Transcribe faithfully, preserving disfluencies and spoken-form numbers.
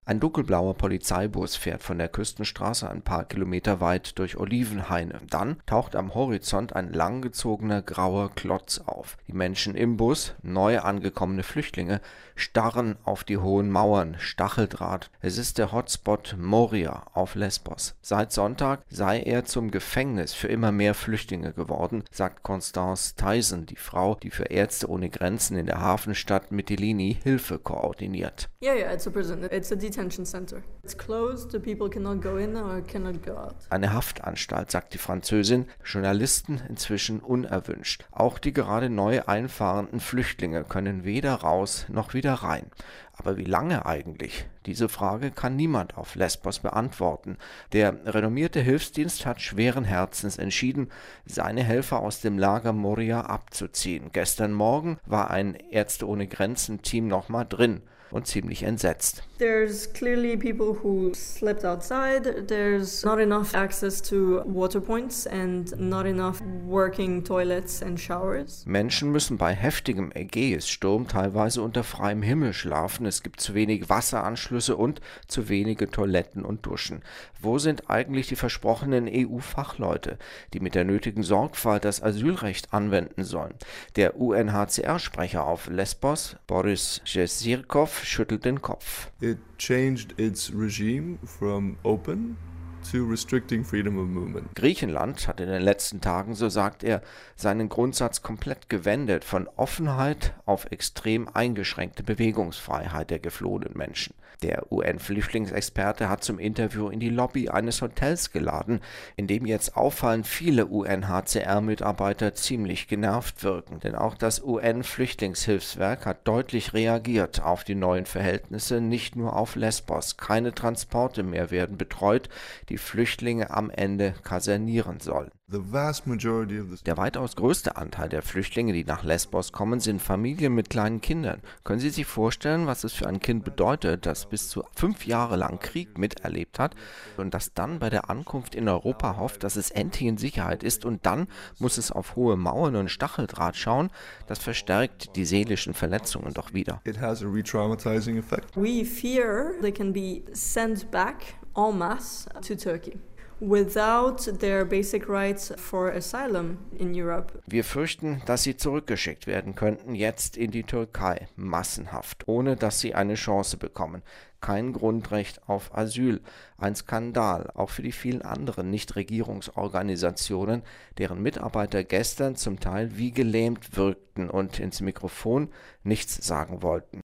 Ein dunkelblauer Polizeibus fährt von der Küstenstraße ein paar Kilometer weit durch Olivenhaine. Dann taucht am Horizont ein langgezogener grauer Klotz auf. Die Menschen im Bus, neu angekommene Flüchtlinge, starren auf die hohen Mauern, Stacheldraht. Es ist der Hotspot Moria auf Lesbos. Seit Sonntag sei er zum Gefängnis für immer mehr Flüchtlinge geworden, sagt Constance Tyson, die Frau, die für Ärzte ohne Grenzen in der Hafenstadt Mytilini Hilfe koordiniert. Yeah, yeah, it's a prison. It's a detention center. It's closed. The people cannot go in or cannot go out. Eine Haftanstalt, sagt die Französin. Journalisten inzwischen unerwünscht. Auch die gerade neu einfahrenden Flüchtlinge können weder raus noch wieder rein. Aber wie lange eigentlich? Diese Frage kann niemand auf Lesbos beantworten. Der renommierte Hilfsdienst hat schweren Herzens entschieden, seine Helfer aus dem Lager Moria abzuziehen. Gestern Morgen war ein Ärzte ohne Grenzen-Team nochmal drin und ziemlich entsetzt. There's clearly people who slept outside. There's not enough access to water points and not enough working toilets and showers. Menschen müssen bei heftigem Ägäissturm teilweise unter freiem Himmel schlafen. Es gibt zu wenig Wasseranschlüsse und zu wenige Toiletten und Duschen. Wo sind eigentlich die versprochenen E U-Fachleute, die mit der nötigen Sorgfalt das Asylrecht anwenden sollen? Der U N H C R-Sprecher auf Lesbos, Boris Jezirkov, schüttelt den Kopf. It changed its regime from open to restricting freedom of movement. Griechenland hat in den letzten Tagen, so sagt er, seinen Grundsatz komplett gewendet, von Offenheit auf extrem eingeschränkte Bewegungsfreiheit der geflohenen Menschen. Der U N-Flüchtlingsexperte hat zum Interview in die Lobby eines Hotels geladen, in dem jetzt auffallend viele U N H C R-Mitarbeiter ziemlich genervt wirken. Denn auch das U N-Flüchtlingshilfswerk hat deutlich reagiert auf die neuen Verhältnisse, nicht nur auf Lesbos. Keine Transporte mehr werden betreut, die Flüchtlinge am Ende kasernieren sollen. The vast majority of the Der weitaus größte Anteil der Flüchtlinge, die nach Lesbos kommen, sind Familien mit kleinen Kindern. Können Sie sich vorstellen, was es für ein Kind bedeutet, das bis zu fünf Jahre lang Krieg miterlebt hat und das dann bei der Ankunft in Europa hofft, dass es endlich in Sicherheit ist und dann muss es auf hohe Mauern und Stacheldraht schauen? Das verstärkt die seelischen Verletzungen doch wieder. It has a re-traumatizing effect. We fear they can be sent back en masse to Turkey without their basic rights for asylum in Europe. Wir fürchten, dass sie zurückgeschickt werden könnten, jetzt in die Türkei, massenhaft, ohne dass sie eine Chance bekommen. Kein Grundrecht auf Asyl. Ein Skandal, auch für die vielen anderen Nichtregierungsorganisationen, deren Mitarbeiter gestern zum Teil wie gelähmt wirkten und ins Mikrofon nichts sagen wollten.